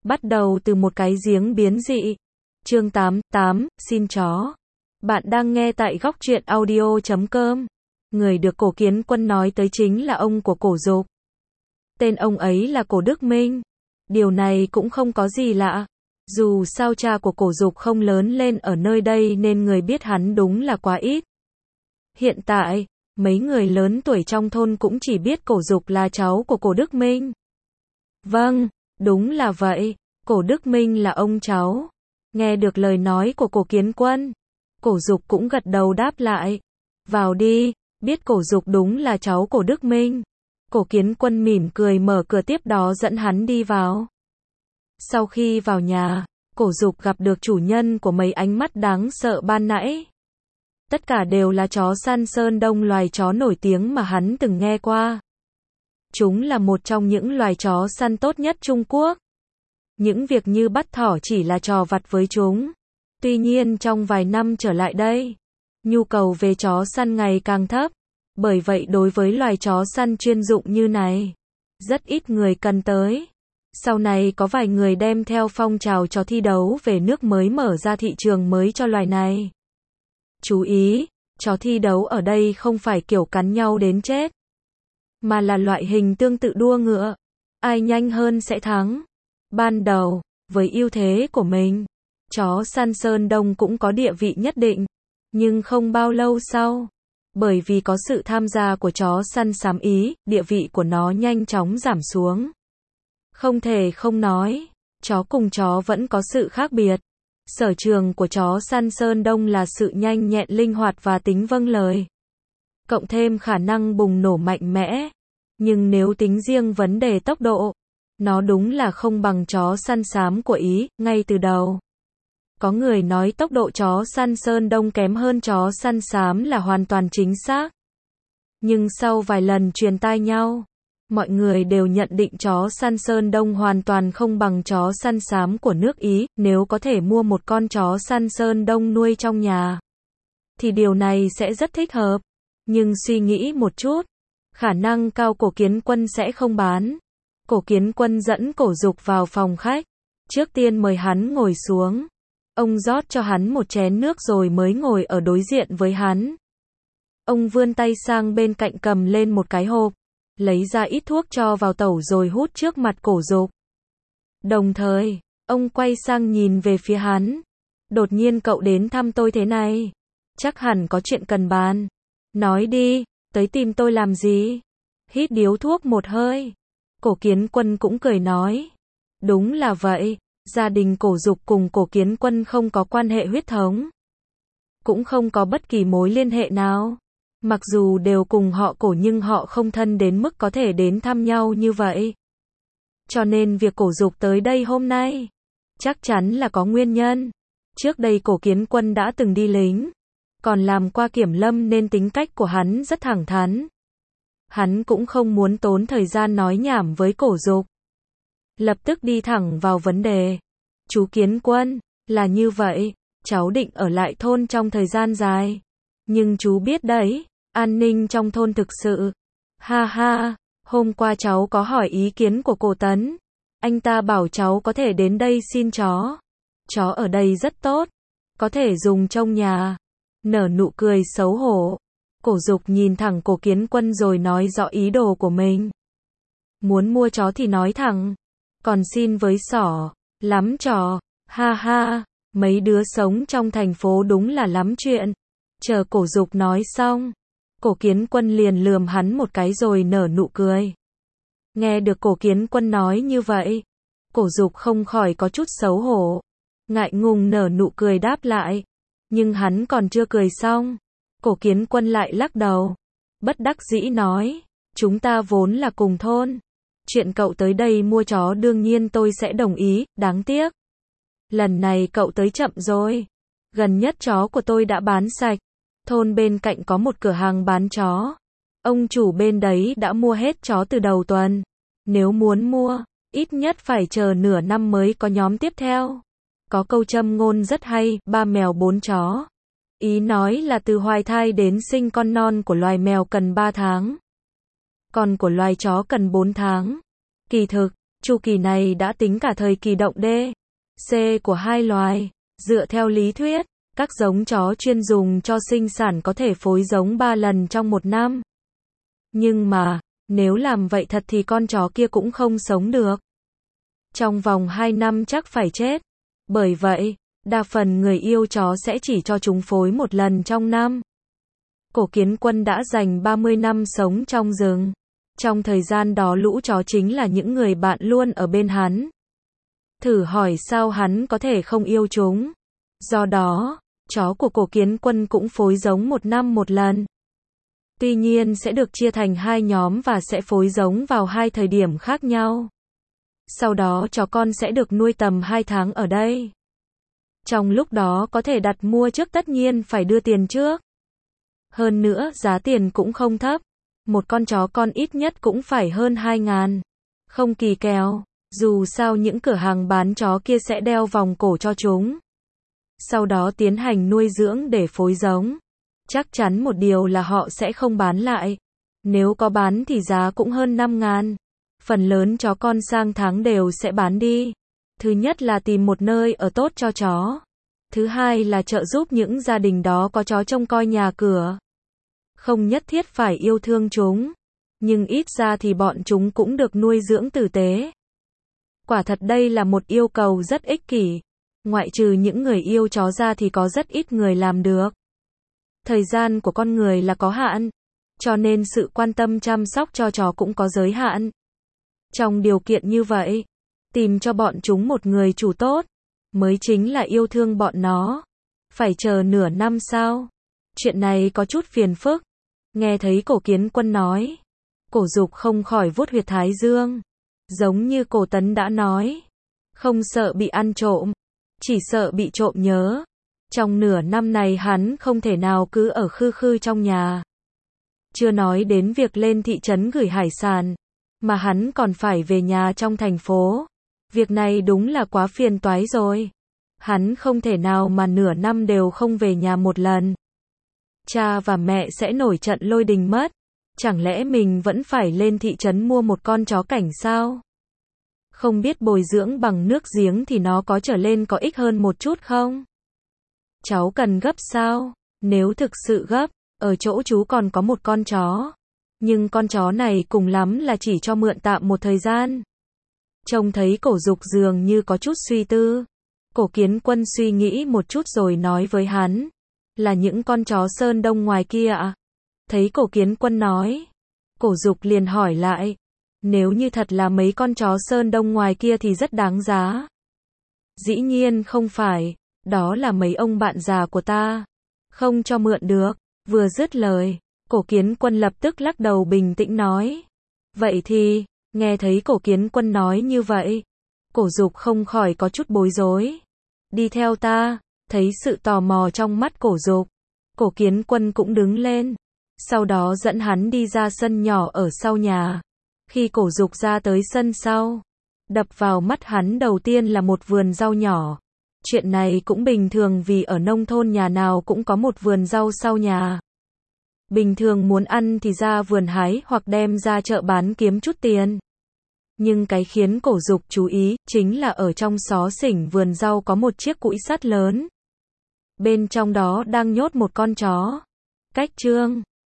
Bắt đầu từ một cái giếng biến dị. Chương 88, xin chó. Bạn đang nghe tại góc truyện audio.com. Người được Cổ Kiến Quân nói tới chính là ông của Cổ Dục. Tên ông ấy là Cổ Đức Minh. Điều này cũng không có gì lạ. Dù sao cha của Cổ Dục không lớn lên ở nơi đây nên người biết hắn đúng là quá ít. Hiện tại, mấy người lớn tuổi trong thôn cũng chỉ biết Cổ Dục là cháu của Cổ Đức Minh. Vâng, đúng là vậy, Cổ Đức Minh là ông cháu. Nghe được lời nói của Cổ Kiến Quân, Cổ Dục cũng gật đầu đáp lại. Vào đi, biết Cổ Dục đúng là cháu Cổ Đức Minh. Cổ Kiến Quân mỉm cười mở cửa tiếp đó dẫn hắn đi vào. Sau khi vào nhà, Cổ Dục gặp được chủ nhân của mấy ánh mắt đáng sợ ban nãy. Tất cả đều là chó săn Sơn Đông, loài chó nổi tiếng mà hắn từng nghe qua. Chúng là một trong những loài chó săn tốt nhất Trung Quốc. Những việc như bắt thỏ chỉ là trò vặt với chúng. Tuy nhiên trong vài năm trở lại đây, nhu cầu về chó săn ngày càng thấp. Bởi vậy đối với loài chó săn chuyên dụng như này, rất ít người cần tới. Sau này có vài người đem theo phong trào chó thi đấu về nước mới mở ra thị trường mới cho loài này. Chú ý, chó thi đấu ở đây không phải kiểu cắn nhau đến chết, mà là loại hình tương tự đua ngựa. Ai nhanh hơn sẽ thắng. Ban đầu, với ưu thế của mình, chó săn Sơn Đông cũng có địa vị nhất định. Nhưng không bao lâu sau, bởi vì có sự tham gia của chó săn xám Ý, địa vị của nó nhanh chóng giảm xuống. Không thể không nói, chó cùng chó vẫn có sự khác biệt. Sở trường của chó săn Sơn Đông là sự nhanh nhẹn, linh hoạt và tính vâng lời. Cộng thêm khả năng bùng nổ mạnh mẽ. Nhưng nếu tính riêng vấn đề tốc độ, nó đúng là không bằng chó săn xám của Ý, ngay từ đầu. Có người nói tốc độ chó săn Sơn Đông kém hơn chó săn xám là hoàn toàn chính xác. Nhưng sau vài lần truyền tai nhau, mọi người đều nhận định chó săn Sơn Đông hoàn toàn không bằng chó săn xám của nước Ý. Nếu có thể mua một con chó săn Sơn Đông nuôi trong nhà, thì điều này sẽ rất thích hợp. Nhưng suy nghĩ một chút, khả năng cao Cổ Kiến Quân sẽ không bán. Cổ Kiến Quân dẫn Cổ Dục vào phòng khách. Trước tiên mời hắn ngồi xuống. Ông rót cho hắn một chén nước rồi mới ngồi ở đối diện với hắn. Ông vươn tay sang bên cạnh cầm lên một cái hộp, lấy ra ít thuốc cho vào tẩu rồi hút trước mặt Cổ Dục. Đồng thời, ông quay sang nhìn về phía hắn. Đột nhiên cậu đến thăm tôi thế này, chắc hẳn có chuyện cần bàn. Nói đi, tới tìm tôi làm gì? Hít điếu thuốc một hơi. Cổ Kiến Quân cũng cười nói. Đúng là vậy, gia đình Cổ Dục cùng Cổ Kiến Quân không có quan hệ huyết thống. Cũng không có bất kỳ mối liên hệ nào. Mặc dù đều cùng họ Cổ nhưng họ không thân đến mức có thể đến thăm nhau như vậy. Cho nên việc Cổ Dục tới đây hôm nay, chắc chắn là có nguyên nhân. Trước đây Cổ Kiến Quân đã từng đi lính, còn làm qua kiểm lâm nên tính cách của hắn rất thẳng thắn. Hắn cũng không muốn tốn thời gian nói nhảm với Cổ Dục. Lập tức đi thẳng vào vấn đề. Chú Kiến Quân, là như vậy, cháu định ở lại thôn trong thời gian dài. Nhưng chú biết đấy, an ninh trong thôn thực sự. Ha ha, hôm qua cháu có hỏi ý kiến của Cổ Tấn. Anh ta bảo cháu có thể đến đây xin chó. Chó ở đây rất tốt, có thể dùng trong nhà. Nở nụ cười xấu hổ. Cổ Dục nhìn thẳng Cổ Kiến Quân rồi nói rõ ý đồ của mình. Muốn mua chó thì nói thẳng, còn xin với xỏ, lắm trò. Ha ha, mấy đứa sống trong thành phố đúng là lắm chuyện. Chờ Cổ Dục nói xong, Cổ Kiến Quân liền lườm hắn một cái rồi nở nụ cười. Nghe được Cổ Kiến Quân nói như vậy, Cổ Dục không khỏi có chút xấu hổ, ngại ngùng nở nụ cười đáp lại. Nhưng hắn còn chưa cười xong, Cổ Kiến Quân lại lắc đầu, bất đắc dĩ nói, chúng ta vốn là cùng thôn. Chuyện cậu tới đây mua chó đương nhiên tôi sẽ đồng ý, đáng tiếc. Lần này cậu tới chậm rồi. Gần nhất chó của tôi đã bán sạch. Thôn bên cạnh có một cửa hàng bán chó. Ông chủ bên đấy đã mua hết chó từ đầu tuần. Nếu muốn mua, ít nhất phải chờ nửa năm mới có nhóm tiếp theo. Có câu châm ngôn rất hay, 3 mèo 4 chó. Ý nói là từ hoài thai đến sinh con non của loài mèo cần 3 tháng. Còn của loài chó cần 4 tháng. Kỳ thực, Chu kỳ này đã tính cả thời kỳ động D, C của hai loài. Dựa theo lý thuyết, các giống chó chuyên dùng cho sinh sản có thể phối giống 3 lần trong một năm. Nhưng mà, nếu làm vậy thật thì con chó kia cũng không sống được. Trong vòng 2 năm chắc phải chết. Bởi vậy, đa phần người yêu chó sẽ chỉ cho chúng phối một lần trong năm. Cổ Kiến Quân đã dành 30 năm sống trong rừng. Trong thời gian đó lũ chó chính là những người bạn luôn ở bên hắn. Thử hỏi sao hắn có thể không yêu chúng. Do đó, chó của Cổ Kiến Quân cũng phối giống một năm một lần. Tuy nhiên sẽ được chia thành 2 nhóm và sẽ phối giống vào 2 thời điểm khác nhau. Sau đó chó con sẽ được nuôi tầm 2 tháng ở đây. Trong lúc đó có thể đặt mua trước, tất nhiên phải đưa tiền trước. Hơn nữa giá tiền cũng không thấp. Một con chó con ít nhất cũng phải hơn 2.000. Không kỳ kèo, dù sao những cửa hàng bán chó kia sẽ đeo vòng cổ cho chúng. Sau đó tiến hành nuôi dưỡng để phối giống. Chắc chắn một điều là họ sẽ không bán lại. Nếu có bán thì giá cũng hơn 5.000. Phần lớn chó con sang tháng đều sẽ bán đi. Thứ nhất là tìm một nơi ở tốt cho chó. Thứ hai là trợ giúp những gia đình đó có chó trông coi nhà cửa. Không nhất thiết phải yêu thương chúng, nhưng ít ra thì bọn chúng cũng được nuôi dưỡng tử tế. Quả thật đây là một yêu cầu rất ích kỷ. Ngoại trừ những người yêu chó ra thì có rất ít người làm được. Thời gian của con người là có hạn, cho nên sự quan tâm chăm sóc cho chó cũng có giới hạn. Trong điều kiện như vậy, tìm cho bọn chúng một người chủ tốt, mới chính là yêu thương bọn nó. Phải chờ nửa năm sao? Chuyện này có chút phiền phức. Nghe thấy Cổ Kiến Quân nói, Cổ Dục không khỏi vuốt huyệt thái dương. Giống như Cổ Tấn đã nói, không sợ bị ăn trộm, chỉ sợ bị trộm nhớ. Trong nửa năm này hắn không thể nào cứ ở khư khư trong nhà. Chưa nói đến việc lên thị trấn gửi hải sản, mà hắn còn phải về nhà trong thành phố. Việc này đúng là quá phiền toái rồi. Hắn không thể nào mà nửa năm đều không về nhà một lần. Cha và mẹ sẽ nổi trận lôi đình mất. Chẳng lẽ mình vẫn phải lên thị trấn mua một con chó cảnh sao? Không biết bồi dưỡng bằng nước giếng thì nó có trở lên có ích hơn một chút không? Cháu cần gấp sao? Nếu thực sự gấp, ở chỗ chú còn có một con chó. Nhưng con chó này cùng lắm là chỉ cho mượn tạm một thời gian. Trông thấy Cổ Dục dường như có chút suy tư. Cổ Kiến Quân suy nghĩ một chút rồi nói với hắn. Là những con chó Sơn Đông ngoài kia ạ? Thấy Cổ Kiến Quân nói. Cổ Dục liền hỏi lại. Nếu như thật là mấy con chó Sơn Đông ngoài kia thì rất đáng giá. Dĩ nhiên không phải. Đó là mấy ông bạn già của ta. Không cho mượn được. Vừa dứt lời, Cổ Kiến Quân lập tức lắc đầu bình tĩnh nói. Vậy thì, nghe thấy Cổ Kiến Quân nói như vậy, Cổ Dục không khỏi có chút bối rối. Đi theo ta. Thấy sự tò mò trong mắt Cổ Dục, Cổ Kiến Quân cũng đứng lên. Sau đó dẫn hắn đi ra sân nhỏ ở sau nhà. Khi Cổ Dục ra tới sân sau, đập vào mắt hắn đầu tiên là một vườn rau nhỏ. Chuyện này cũng bình thường vì ở nông thôn nhà nào cũng có một vườn rau sau nhà. Bình thường muốn ăn thì ra vườn hái hoặc đem ra chợ bán kiếm chút tiền. Nhưng cái khiến Cổ Dục chú ý chính là ở trong xó xỉnh vườn rau có một chiếc cũi sắt lớn. Bên trong đó đang nhốt một con chó. Cách chương